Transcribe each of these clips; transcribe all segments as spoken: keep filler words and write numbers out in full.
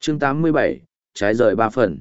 chương tám mươi bảy, trái rời ba phần.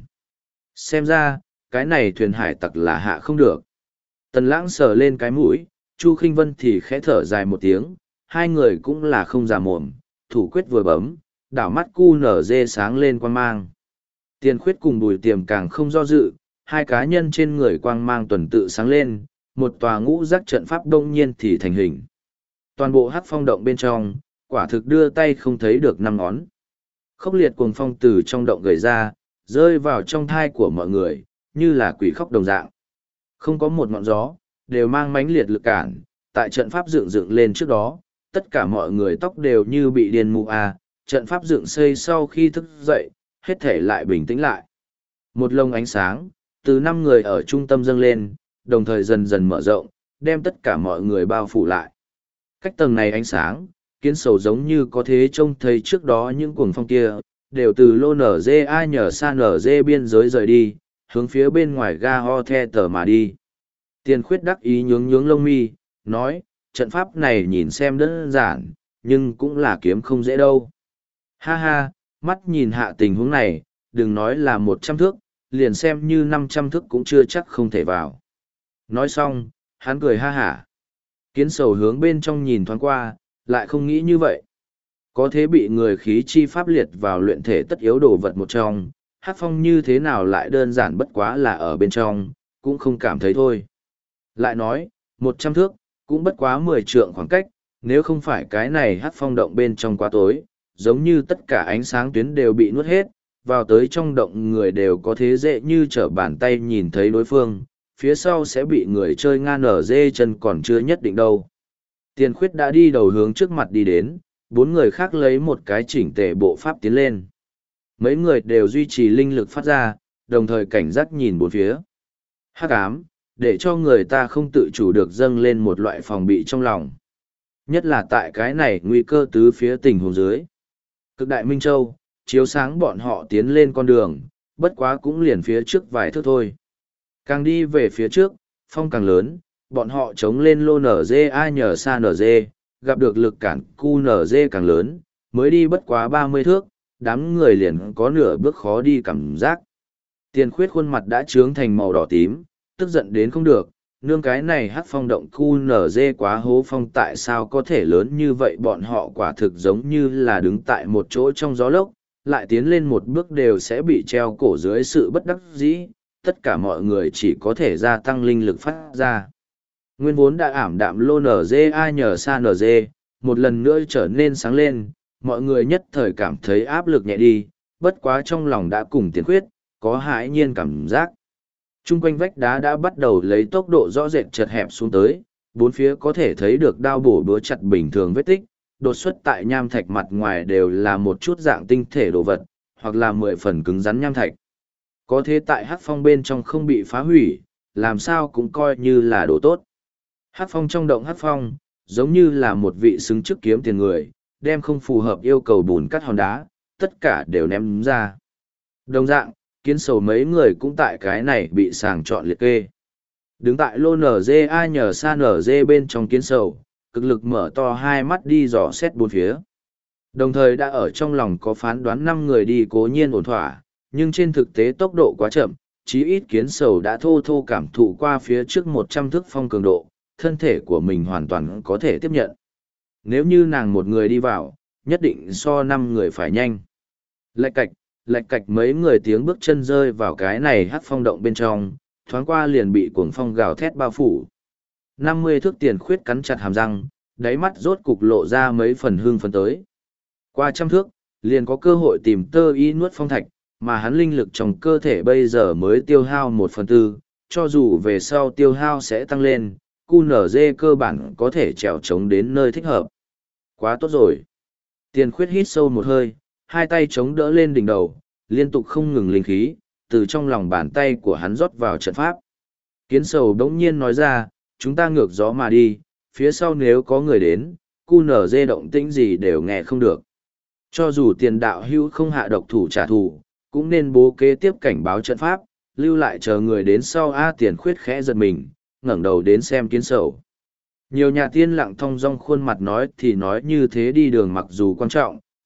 Xem ra, cái này thuyền hải tặc là hạ không được. Tần lãng sờ lên cái mũi, Chu Khinh Vân thì khẽ thở dài một tiếng, hai người cũng là không già mồm, thủ quyết vừa bấm, đảo mắt cu nở dê sáng lên quang mang. Tiền khuyết cùng Bùi Tiềm càng không do dự, hai cá nhân trên người quang mang tuần tự sáng lên, một tòa ngũ giác trận pháp đông nhiên thì thành hình. Toàn bộ hắc phong động bên trong, quả thực đưa tay không thấy được năm ngón. Khốc liệt cuồng phong từ trong động gầy ra, rơi vào trong thai của mọi người, như là quỷ khóc đồng dạng. Không có một ngọn gió, đều mang mãnh liệt lực cản, tại trận pháp dựng dựng lên trước đó, tất cả mọi người tóc đều như bị điên mù à, trận pháp dựng xây sau khi thức dậy, hết thể lại bình tĩnh lại. Một lồng ánh sáng, từ năm người ở trung tâm dâng lên, đồng thời dần dần mở rộng, đem tất cả mọi người bao phủ lại. Cách tầng này ánh sáng, kiến sầu giống như có thế trông thấy trước đó những cuồng phong kia, đều từ lô nở dê ai nhờ xa nở dê biên giới rời đi, hướng phía bên ngoài ga ho the tờ mà đi. Tiền khuyết đắc ý nhướng nhướng lông mi, nói, trận pháp này nhìn xem đơn giản, nhưng cũng là kiếm không dễ đâu. Ha ha, mắt nhìn hạ tình huống này, đừng nói là một trăm thước, liền xem như năm trăm thước cũng chưa chắc không thể vào. Nói xong, hắn cười ha hả. Kiến sầu hướng bên trong nhìn thoáng qua, lại không nghĩ như vậy. Có thế bị người khí chi pháp liệt vào luyện thể tất yếu đồ vật một trong, hát phong như thế nào lại đơn giản bất quá là ở bên trong, cũng không cảm thấy thôi. Lại nói, một trăm thước, cũng bất quá mười trượng khoảng cách, nếu không phải cái này hát phong động bên trong quá tối, giống như tất cả ánh sáng tuyến đều bị nuốt hết, vào tới trong động người đều có thế dễ như trở bàn tay nhìn thấy đối phương, phía sau sẽ bị người chơi ngan ở dê chân còn chưa nhất định đâu. Tiền khuyết đã đi đầu hướng trước mặt đi đến, bốn người khác lấy một cái chỉnh tề bộ pháp tiến lên. Mấy người đều duy trì linh lực phát ra, đồng thời cảnh giác nhìn bốn phía. Hắc ám, để cho người ta không tự chủ được dâng lên một loại phòng bị trong lòng. Nhất là tại cái này nguy cơ tứ phía tình huống dưới. Cực đại Minh Châu, chiếu sáng bọn họ tiến lên con đường, bất quá cũng liền phía trước vài thước thôi. Càng đi về phía trước, phong càng lớn, bọn họ chống lên lô nở dê ai nhờ xa nở dê, gặp được lực cản cu nở dê càng lớn, mới đi bất quá ba mươi thước, đám người liền có nửa bước khó đi cảm giác. Tiền khuyết khuôn mặt đã trướng thành màu đỏ tím, tức giận đến không được, nương cái này hát phong động cu nở dê quá hố phong tại sao có thể lớn như vậy, bọn họ quả thực giống như là đứng tại một chỗ trong gió lốc, lại tiến lên một bước đều sẽ bị treo cổ dưới sự bất đắc dĩ, tất cả mọi người chỉ có thể gia tăng linh lực phát ra. Nguyên vốn đã ảm đạm lô nở dê ai nhờ xa nở dê, một lần nữa trở nên sáng lên, mọi người nhất thời cảm thấy áp lực nhẹ đi, bất quá trong lòng đã cùng Tiền khuyết, có hãi nhiên cảm giác. Trung quanh vách đá đã bắt đầu lấy tốc độ rõ rệt chật hẹp xuống tới, bốn phía có thể thấy được đao bổ búa chặt bình thường vết tích, đột xuất tại nham thạch mặt ngoài đều là một chút dạng tinh thể đồ vật, hoặc là mười phần cứng rắn nham thạch. Có thế tại hắc phong bên trong không bị phá hủy, làm sao cũng coi như là đồ tốt. Hắc phong trong động hắc phong, giống như là một vị xứng chức kiếm tiền người, đem không phù hợp yêu cầu bùn cắt hòn đá, tất cả đều ném ra. Đồng dạng, kiến sầu mấy người cũng tại cái này bị sàng chọn liệt kê. Đứng tại lô nở dê ai nhờ xa nở dê bên trong kiến sầu, cực lực mở to hai mắt đi dò xét bốn phía. Đồng thời đã ở trong lòng có phán đoán năm người đi cố nhiên ổn thỏa, nhưng trên thực tế tốc độ quá chậm, chí ít kiến sầu đã thô thô cảm thụ qua phía trước một trăm thước phong cường độ, thân thể của mình hoàn toàn có thể tiếp nhận. Nếu như nàng một người đi vào, nhất định so năm người phải nhanh. Lạch cạch, lạch cạch mấy người tiếng bước chân rơi vào cái này hắc phong động bên trong, thoáng qua liền bị cuồng phong gào thét bao phủ. năm mươi thước Tiền khuyết cắn chặt hàm răng, đáy mắt rốt cục lộ ra mấy phần hương phấn tới. Qua trăm thước, liền có cơ hội tìm tơ y nuốt phong thạch, mà hắn linh lực trong cơ thể bây giờ mới tiêu hao một phần tư, cho dù về sau tiêu hao sẽ tăng lên, cu nở dê cơ bản có thể trèo trống đến nơi thích hợp. Quá tốt rồi. Tiền khuyết hít sâu một hơi, hai tay chống đỡ lên đỉnh đầu, liên tục không ngừng linh khí, từ trong lòng bàn tay của hắn rót vào trận pháp. Kiến sầu đống nhiên nói ra, chúng ta ngược gió mà đi, phía sau nếu có người đến, cu nở dê động tĩnh gì đều nghe không được. Cho dù tiền đạo hữu không hạ độc thủ trả thù, cũng nên bố kế tiếp cảnh báo trận pháp, lưu lại chờ người đến sau. A Tiền khuyết khẽ giật mình, ngẩng đầu đến xem kiến sầu. Nhiều nhà tiên lặng thong dong khuôn mặt nói thì nói như thế đi đường mặc dù quan trọng,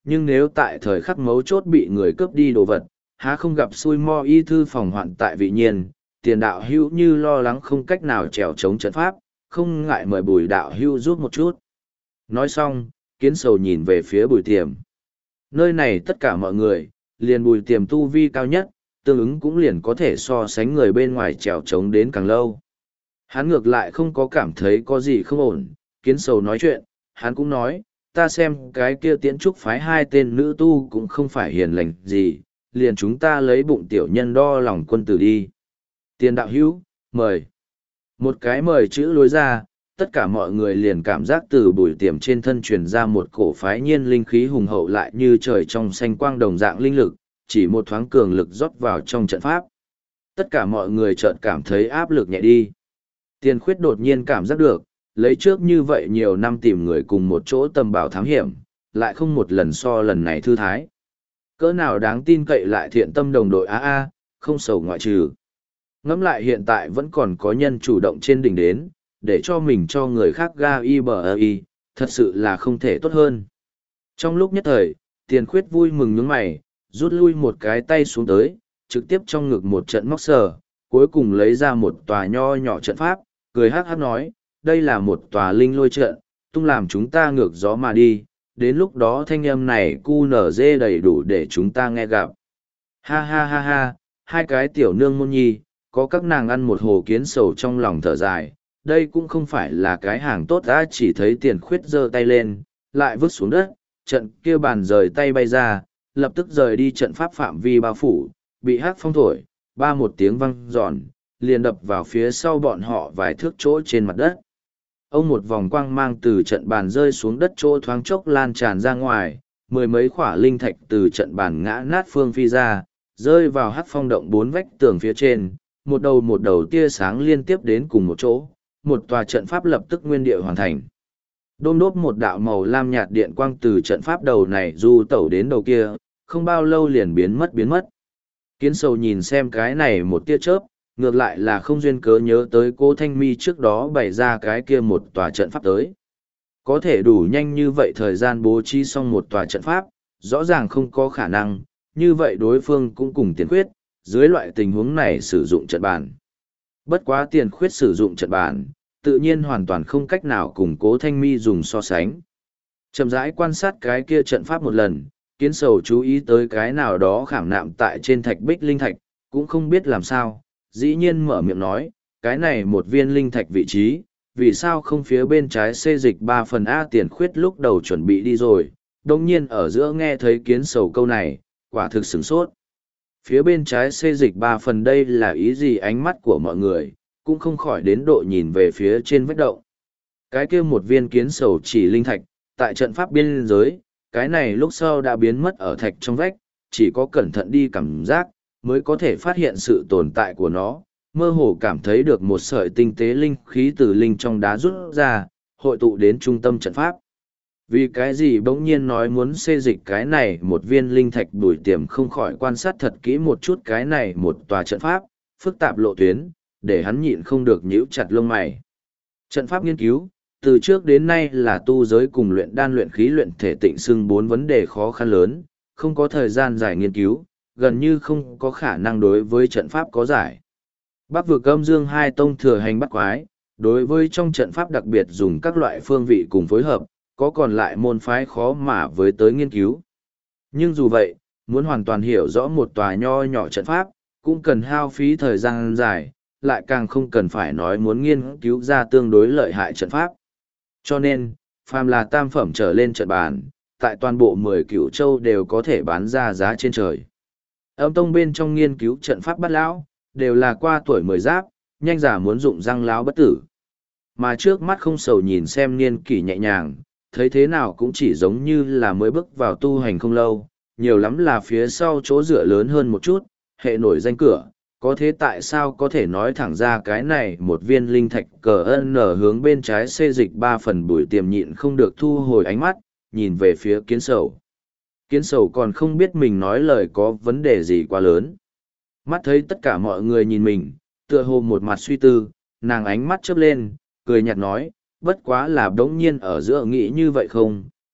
nhưng nếu tại thời khắc mấu chốt bị người cướp đi đồ vật, há không gặp xui mo y thư phòng hoạn tại vị nhiên, tiền đạo hữu như lo lắng không cách nào trèo chống trận pháp, không ngại mời bùi đạo hữu giúp một chút. Nói xong, kiến sầu nhìn về phía bùi tiềm. Nơi này tất cả mọi người, liền bùi tiềm tu vi cao nhất, tương ứng cũng liền có thể so sánh người bên ngoài trèo trống đến càng lâu. Hắn ngược lại không có cảm thấy có gì không ổn, kiến sầu nói chuyện, hắn cũng nói, ta xem cái kia tiễn trúc phái hai tên nữ tu cũng không phải hiền lành gì, liền chúng ta lấy bụng tiểu nhân đo lòng quân tử đi. Tiền đạo hữu, mời. Một cái mời chữ lối ra, tất cả mọi người liền cảm giác từ bùi tiềm trên thân truyền ra một cổ phái nhiên linh khí hùng hậu lại như trời trong xanh quang đồng dạng linh lực, chỉ một thoáng cường lực rót vào trong trận pháp. Tất cả mọi người chợt cảm thấy áp lực nhẹ đi. Tiền khuyết đột nhiên cảm giác được, lấy trước như vậy nhiều năm tìm người cùng một chỗ tầm bảo thám hiểm, lại không một lần so lần này thư thái. Cỡ nào đáng tin cậy lại thiện tâm đồng đội a a, không sầu ngoại trừ. Ngẫm lại hiện tại vẫn còn có nhân chủ động trên đỉnh đến, để cho mình cho người khác ga y bờ y, thật sự là không thể tốt hơn. Trong lúc nhất thời, tiền khuyết vui mừng nhướng mày, rút lui một cái tay xuống tới, trực tiếp trong ngực một trận móc sờ, cuối cùng lấy ra một tòa nho nhỏ trận pháp, cười hát hát nói, đây là một tòa linh lôi trận, tung làm chúng ta ngược gió mà đi, đến lúc đó thanh âm này cu nở dê đầy đủ để chúng ta nghe gặp. Ha ha ha ha, hai cái tiểu nương môn nhi, có các nàng ăn một hồ kiến sầu trong lòng thở dài, đây cũng không phải là cái hàng tốt đã chỉ thấy tiền khuyết giơ tay lên, lại vứt xuống đất, trận kia bàn rời tay bay ra, lập tức rời đi trận pháp phạm vi bao phủ, bị hắc phong thổi, ba một tiếng văng giòn, liền đập vào phía sau bọn họ vài thước chỗ trên mặt đất. Ông một vòng quang mang từ trận bàn rơi xuống đất chỗ thoáng chốc lan tràn ra ngoài, mười mấy khỏa linh thạch từ trận bàn ngã nát phương phi ra, rơi vào hắc phong động bốn vách tường phía trên, một đầu một đầu tia sáng liên tiếp đến cùng một chỗ, một tòa trận pháp lập tức nguyên địa hoàn thành. Đôm đốp một đạo màu lam nhạt điện quang từ trận pháp đầu này du tẩu đến đầu kia, không bao lâu liền biến mất biến mất. Kiến sầu nhìn xem cái này một tia chớp, ngược lại là không duyên cớ nhớ tới cô Thanh Mi trước đó bày ra cái kia một tòa trận pháp tới. Có thể đủ nhanh như vậy thời gian bố trí xong một tòa trận pháp, rõ ràng không có khả năng, như vậy đối phương cũng cùng tiền khuyết, dưới loại tình huống này sử dụng trận bàn. Bất quá tiền khuyết sử dụng trận bàn, tự nhiên hoàn toàn không cách nào cùng cố Thanh Mi dùng so sánh. Chậm rãi quan sát cái kia trận pháp một lần, kiến sầu chú ý tới cái nào đó khảm nạm tại trên thạch bích linh thạch, cũng không biết làm sao, dĩ nhiên mở miệng nói, cái này một viên linh thạch vị trí, vì sao không phía bên trái xê dịch ba phần A. Tiền khuyết lúc đầu chuẩn bị đi rồi, đồng nhiên ở giữa nghe thấy kiến sầu câu này, quả thực sửng sốt. Phía bên trái xê dịch ba phần đây là ý gì? Ánh mắt của mọi người, cũng không khỏi đến độ nhìn về phía trên vách động. Cái kia một viên kiến sầu chỉ linh thạch, tại trận pháp biên giới, cái này lúc sau đã biến mất ở thạch trong vách, chỉ có cẩn thận đi cảm giác, mới có thể phát hiện sự tồn tại của nó, mơ hồ cảm thấy được một sợi tinh tế linh khí từ linh trong đá rút ra, hội tụ đến trung tâm trận pháp. Vì cái gì bỗng nhiên nói muốn xê dịch cái này một viên linh thạch? Bùi tiềm không khỏi quan sát thật kỹ một chút cái này một tòa trận pháp, phức tạp lộ tuyến, để hắn nhịn không được nhíu chặt lông mày. Trận pháp nghiên cứu, từ trước đến nay là tu giới cùng luyện đan luyện khí luyện thể tịnh xưng bốn vấn đề khó khăn lớn, không có thời gian dài nghiên cứu, gần như không có khả năng đối với trận pháp có giải. Bắc vực âm dương hai tông thừa hành bắt quái, đối với trong trận pháp đặc biệt dùng các loại phương vị cùng phối hợp, có còn lại môn phái khó mà với tới nghiên cứu. Nhưng dù vậy, muốn hoàn toàn hiểu rõ một tòa nho nhỏ trận pháp, cũng cần hao phí thời gian dài, lại càng không cần phải nói muốn nghiên cứu ra tương đối lợi hại trận pháp. Cho nên, phàm là tam phẩm trở lên trận bàn, tại toàn bộ mười cửu châu đều có thể bán ra giá trên trời. Âm tông bên trong nghiên cứu trận pháp bắt lão, đều là qua tuổi mười giáp, nhanh giả muốn dụng răng lão bất tử. Mà trước mắt không sầu nhìn xem niên kỷ nhẹ nhàng, thấy thế nào cũng chỉ giống như là mới bước vào tu hành không lâu, nhiều lắm là phía sau chỗ dựa lớn hơn một chút, hệ nổi danh cửa, có thế tại sao có thể nói thẳng ra cái này một viên linh thạch cờ ân nở hướng bên trái xê dịch ba phần? Bùi tiềm nhịn không được thu hồi ánh mắt, nhìn về phía kiến sầu. Kiến sầu còn không biết mình nói lời có vấn đề gì quá lớn. Mắt thấy tất cả mọi người nhìn mình, tựa hồ một mặt suy tư, nàng ánh mắt chớp lên, cười nhạt nói, bất quá là đống nhiên ở giữa nghĩ như vậy không,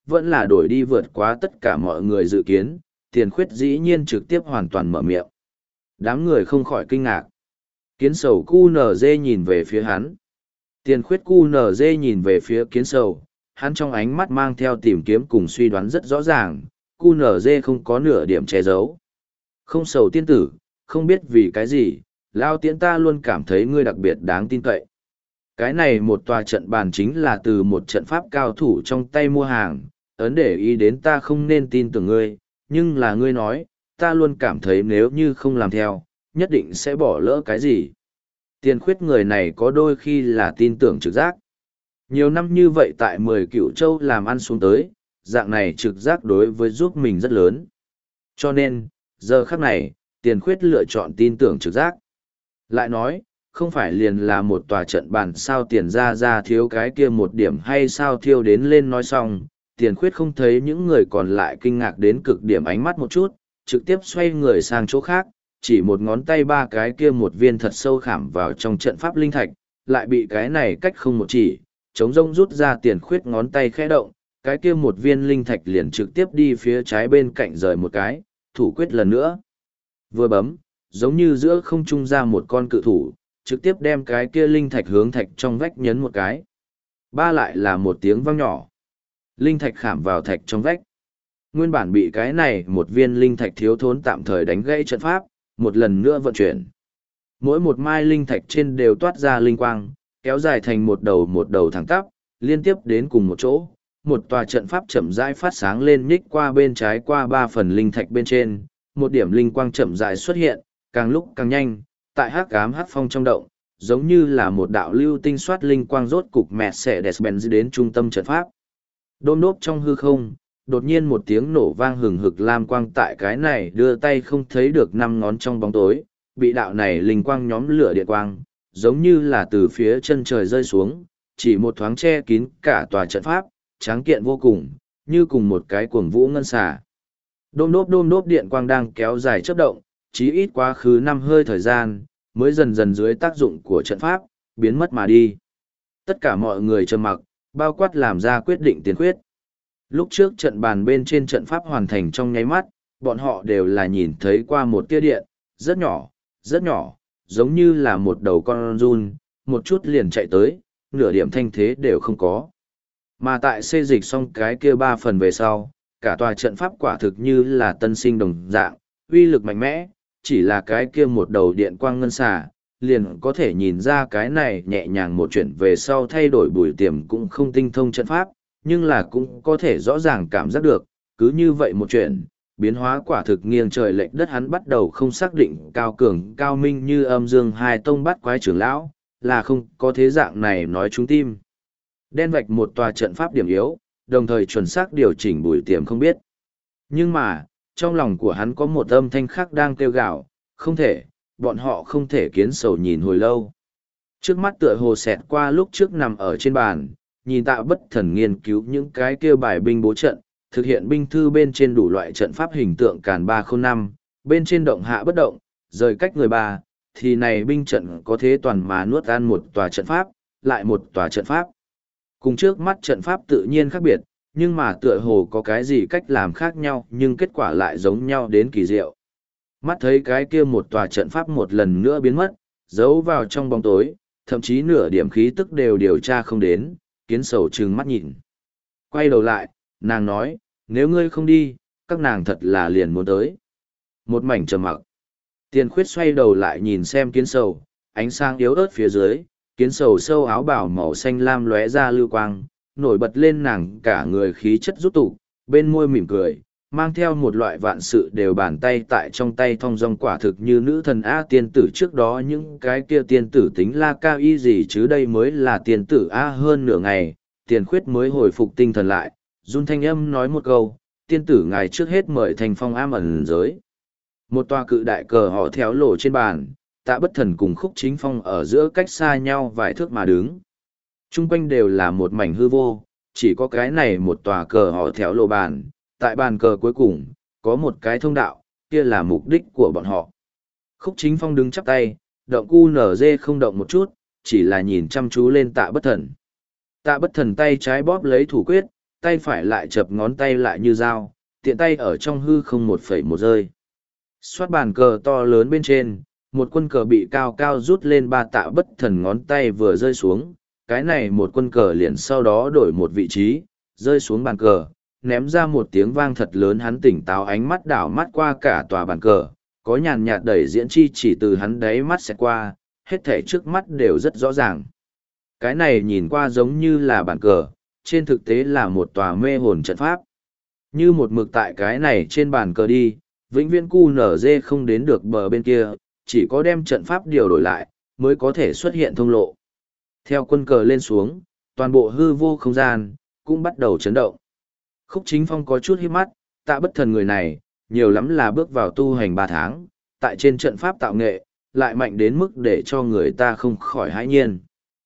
vẫn là đổi đi vượt quá tất cả mọi người dự kiến, tiền khuyết dĩ nhiên trực tiếp hoàn toàn mở miệng. Đám người không khỏi kinh ngạc. Kiến sầu cu nở dê nhìn về phía hắn. Tiền khuyết cu nở dê nhìn về phía kiến sầu, hắn trong ánh mắt mang theo tìm kiếm cùng suy đoán rất rõ ràng, cu nở dê không có nửa điểm che giấu. Không sầu tiên tử, không biết vì cái gì, Lao Tiễn ta luôn cảm thấy ngươi đặc biệt đáng tin cậy. Cái này một tòa trận bàn chính là từ một trận pháp cao thủ trong tay mua hàng, ấn để ý đến ta không nên tin tưởng ngươi, nhưng là ngươi nói, ta luôn cảm thấy nếu như không làm theo, nhất định sẽ bỏ lỡ cái gì. Tiền khuyết người này có đôi khi là tin tưởng trực giác. Nhiều năm như vậy tại mười cựu châu làm ăn xuống tới, dạng này trực giác đối với giúp mình rất lớn. Cho nên, giờ khắc này, tiền khuyết lựa chọn tin tưởng trực giác. Lại nói, không phải liền là một tòa trận bàn sao tiền ra ra thiếu cái kia một điểm hay sao thiêu đến lên nói xong, tiền khuyết không thấy những người còn lại kinh ngạc đến cực điểm ánh mắt một chút, trực tiếp xoay người sang chỗ khác, chỉ một ngón tay ba cái kia một viên thật sâu khảm vào trong trận pháp linh thạch, lại bị cái này cách không một chỉ, chống rông rút ra tiền khuyết ngón tay khẽ động, cái kia một viên linh thạch liền trực tiếp đi phía trái bên cạnh rời một cái, thủ quyết lần nữa. Vừa bấm, giống như giữa không trung ra một con cự thủ, trực tiếp đem cái kia linh thạch hướng thạch trong vách nhấn một cái. Ba lại là một tiếng vang nhỏ. Linh thạch khảm vào thạch trong vách. Nguyên bản bị cái này một viên linh thạch thiếu thốn tạm thời đánh gãy trận pháp, một lần nữa vận chuyển. Mỗi một mai linh thạch trên đều toát ra linh quang, kéo dài thành một đầu một đầu thẳng tắp, liên tiếp đến cùng một chỗ. Một tòa trận pháp chậm rãi phát sáng lên nhích qua bên trái qua ba phần linh thạch bên trên, một điểm linh quang chậm rãi xuất hiện, càng lúc càng nhanh, tại hắc ám hắc phong trong động, giống như là một đạo lưu tinh xoát linh quang rốt cục mẹt xẻ đẹp bèn đến trung tâm trận pháp. Đôm đốp trong hư không, đột nhiên một tiếng nổ vang hừng hực lam quang tại cái này đưa tay không thấy được năm ngón trong bóng tối, bị đạo này linh quang nhóm lửa điện quang, giống như là từ phía chân trời rơi xuống, chỉ một thoáng che kín cả tòa trận pháp, tráng kiện vô cùng, như cùng một cái cuồng vũ ngân xà. Đôm đốp đôm đốp điện quang đang kéo dài chớp động, chí ít quá khứ năm hơi thời gian, mới dần dần dưới tác dụng của trận pháp, biến mất mà đi. Tất cả mọi người trầm mặc, bao quát làm ra quyết định tiền quyết. Lúc trước trận bàn bên trên trận pháp hoàn thành trong nháy mắt, bọn họ đều là nhìn thấy qua một tia điện, rất nhỏ, rất nhỏ, giống như là một đầu con giun, một chút liền chạy tới, nửa điểm thanh thế đều không có. Mà tại xê dịch xong cái kia ba phần về sau, cả tòa trận pháp quả thực như là tân sinh đồng dạng, uy lực mạnh mẽ, chỉ là cái kia một đầu điện quang ngân xà, liền có thể nhìn ra cái này nhẹ nhàng một chuyện về sau thay đổi bùi tiềm cũng không tinh thông trận pháp, nhưng là cũng có thể rõ ràng cảm giác được, cứ như vậy một chuyện, biến hóa quả thực nghiêng trời lệch đất hắn bắt đầu không xác định cao cường cao minh như âm dương hai tông bắt quái trưởng lão, là không có thế dạng này nói trúng tim. Đen vạch một tòa trận pháp điểm yếu, đồng thời chuẩn xác điều chỉnh bùi tiềm không biết. Nhưng mà, trong lòng của hắn có một âm thanh khác đang kêu gào, không thể, bọn họ không thể kiến sầu nhìn hồi lâu. Trước mắt tựa hồ xẹt qua lúc trước nằm ở trên bàn, nhìn Tạ Bất Thần nghiên cứu những cái kia bài binh bố trận, thực hiện binh thư bên trên đủ loại trận pháp hình tượng càn ba không năm, bên trên động hạ bất động, rời cách người ba, thì này binh trận có thế toàn mà nuốt ăn một tòa trận pháp, lại một tòa trận pháp. Cùng trước mắt trận pháp tự nhiên khác biệt, nhưng mà tựa hồ có cái gì cách làm khác nhau nhưng kết quả lại giống nhau đến kỳ diệu. Mắt thấy cái kia một tòa trận pháp một lần nữa biến mất, giấu vào trong bóng tối, thậm chí nửa điểm khí tức đều điều tra không đến, kiến sầu trừng mắt nhìn. Quay đầu lại, nàng nói, nếu ngươi không đi, các nàng thật là liền muốn tới. Một mảnh trầm mặc. Tiền khuyết xoay đầu lại nhìn xem kiến sầu, ánh sáng yếu ớt phía dưới, kiến sầu sâu áo bào màu xanh lam lóe ra lưu quang, nổi bật lên nàng cả người khí chất rút tụ, bên môi mỉm cười, mang theo một loại vạn sự đều bàn tay tại trong tay thong dong quả thực như nữ thần A tiên tử trước đó những cái kia tiên tử tính la cao y gì chứ đây mới là tiên tử A hơn nửa ngày, tiền khuyết mới hồi phục tinh thần lại, run thanh âm nói một câu, tiên tử ngài trước hết mời thành phong am ẩn giới. Một tòa cự đại cờ họ theo lộ trên bàn, Tạ Bất Thần cùng Khúc Chính Phong ở giữa cách xa nhau vài thước mà đứng. Trung quanh đều là một mảnh hư vô, chỉ có cái này một tòa cờ họ theo lộ bàn, tại bàn cờ cuối cùng, có một cái thông đạo, kia là mục đích của bọn họ. Khúc Chính Phong đứng chắp tay, động cu nở dê không động một chút, chỉ là nhìn chăm chú lên Tạ Bất Thần. Tạ Bất Thần tay trái bóp lấy thủ quyết, tay phải lại chập ngón tay lại như dao, tiện tay ở trong hư không một phẩy một rơi. Xoát bàn cờ to lớn bên trên, một quân cờ bị cao cao rút lên ba tạ bất thần ngón tay vừa rơi xuống, cái này một quân cờ liền sau đó đổi một vị trí, rơi xuống bàn cờ, ném ra một tiếng vang thật lớn. Hắn tỉnh táo ánh mắt đảo mắt qua cả tòa bàn cờ, có nhàn nhạt đẩy diễn chi chỉ từ hắn đáy mắt xẹt qua, hết thể trước mắt đều rất rõ ràng. Cái này nhìn qua giống như là bàn cờ, trên thực tế là một tòa mê hồn trận pháp. Như một mực tại cái này trên bàn cờ đi, vĩnh viễn cu nở dê không đến được bờ bên kia, chỉ có đem trận pháp điều đổi lại, mới có thể xuất hiện thông lộ. Theo quân cờ lên xuống, toàn bộ hư vô không gian, cũng bắt đầu chấn động. Khúc Chính Phong có chút hít mắt, Tạ Bất Thần người này, nhiều lắm là bước vào tu hành ba tháng, tại trên trận pháp tạo nghệ, lại mạnh đến mức để cho người ta không khỏi hãi nhiên.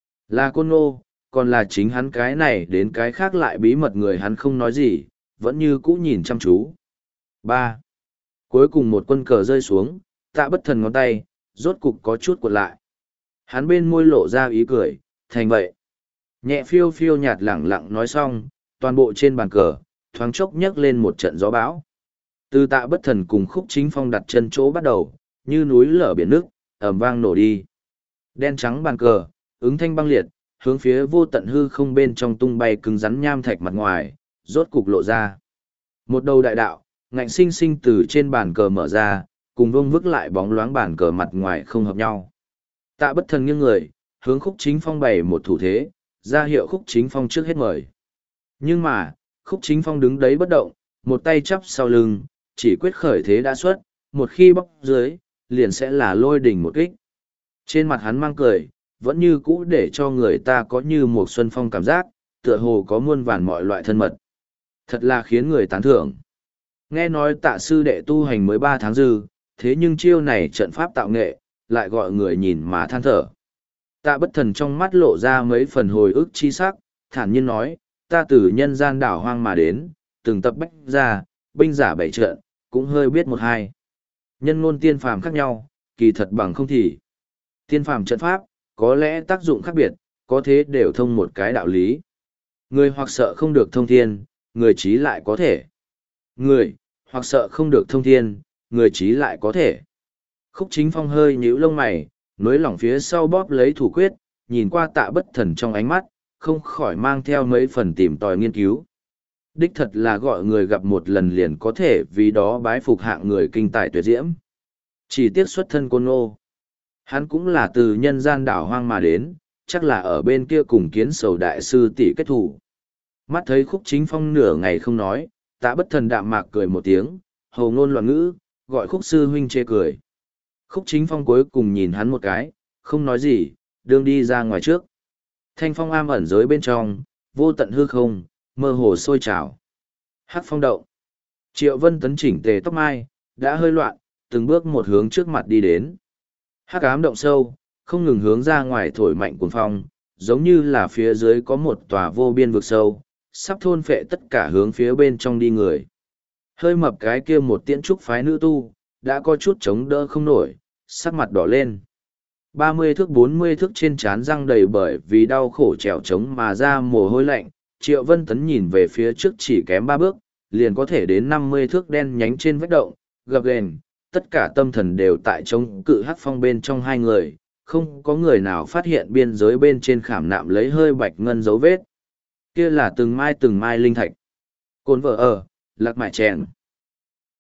Là Côn Ngô, còn là chính hắn cái này đến cái khác lại bí mật người hắn không nói gì, vẫn như cũ nhìn chăm chú. ba. Cuối cùng một quân cờ rơi xuống, Tạ Bất Thần ngón tay, rốt cục có chút cuộn lại. Hắn bên môi lộ ra ý cười, thành vậy. Nhẹ phiêu phiêu nhạt lẳng lặng nói xong, toàn bộ trên bàn cờ, thoáng chốc nhấc lên một trận gió bão. Từ Tạ Bất Thần cùng Khúc Chính Phong đặt chân chỗ bắt đầu, như núi lở biển nước, ầm vang nổ đi. Đen trắng bàn cờ, ứng thanh băng liệt, hướng phía vô tận hư không bên trong tung bay cứng rắn nham thạch mặt ngoài, rốt cục lộ ra. Một đầu đại đạo, ngạnh sinh sinh từ trên bàn cờ mở ra, cùng vông vức lại bóng loáng bàn cờ mặt ngoài không hợp nhau. Tạ Bất Thần nghiêng người, hướng Khúc Chính Phong bày một thủ thế, ra hiệu Khúc Chính Phong trước hết mời. Nhưng mà, Khúc Chính Phong đứng đấy bất động, một tay chắp sau lưng, chỉ quyết khởi thế đã xuất, một khi bóc dưới, liền sẽ là lôi đỉnh một kích. Trên mặt hắn mang cười, vẫn như cũ để cho người ta có như một xuân phong cảm giác, tựa hồ có muôn vàn mọi loại thân mật. Thật là khiến người tán thưởng. Nghe nói Tạ sư đệ tu hành mới ba tháng dư, thế nhưng chiêu này trận pháp tạo nghệ, lại gọi người nhìn mà than thở. Tạ Bất Thần trong mắt lộ ra mấy phần hồi ức chi sắc, thản nhiên nói, ta từ nhân gian đảo hoang mà đến, từng tập bách ra, binh giả bảy trận, cũng hơi biết một hai. Nhân ngôn tiên phàm khác nhau, kỳ thật bằng không thì. Tiên phàm trận pháp, có lẽ tác dụng khác biệt, có thế đều thông một cái đạo lý. Người hoặc sợ không được thông thiên, người trí lại có thể. Người, hoặc sợ không được thông thiên, người trí lại có thể. Khúc Chính Phong hơi nhíu lông mày, nối lỏng phía sau bóp lấy thủ quyết, nhìn qua Tạ Bất Thần trong ánh mắt, không khỏi mang theo mấy phần tìm tòi nghiên cứu. Đích thật là gọi người gặp một lần liền có thể vì đó bái phục hạng người kinh tài tuyệt diễm. Chỉ tiếc xuất thân Côn Ngô. Hắn cũng là từ nhân gian đảo hoang mà đến, chắc là ở bên kia cùng Kiến Sầu đại sư tỷ kết thủ. Mắt thấy Khúc Chính Phong nửa ngày không nói, Tạ Bất Thần đạm mạc cười một tiếng, hầu ngôn loạn ngữ, gọi Khúc sư huynh chê cười. Khúc Chính Phong cuối cùng nhìn hắn một cái, không nói gì, đương đi ra ngoài trước. Thanh phong am ẩn giới bên trong, vô tận hư không, mơ hồ sôi trào. Hắc phong động. Triệu Vân Tấn chỉnh tề tóc mai, đã hơi loạn, từng bước một hướng trước mặt đi đến. Hắc ám động sâu, không ngừng hướng ra ngoài thổi mạnh cuồng phong, giống như là phía dưới có một tòa vô biên vực sâu, sắp thôn phệ tất cả hướng phía bên trong đi người. Hơi mập cái kia một tiễn trúc phái nữ tu, đã có chút chống đỡ không nổi, sắc mặt đỏ lên. ba mươi thước bốn mươi thước trên trán răng đầy bởi vì đau khổ trèo trống mà ra mồ hôi lạnh, Triệu Vân Tấn nhìn về phía trước chỉ kém ba bước, liền có thể đến năm mươi thước đen nhánh trên vách động, gập ghềnh, tất cả tâm thần đều tại chống cự hắc phong bên trong hai người, không có người nào phát hiện biên giới bên trên khảm nạm lấy hơi bạch ngân dấu vết. Kia là từng mai từng mai linh thạch. Cồn vợ ở, lạc mại chèn.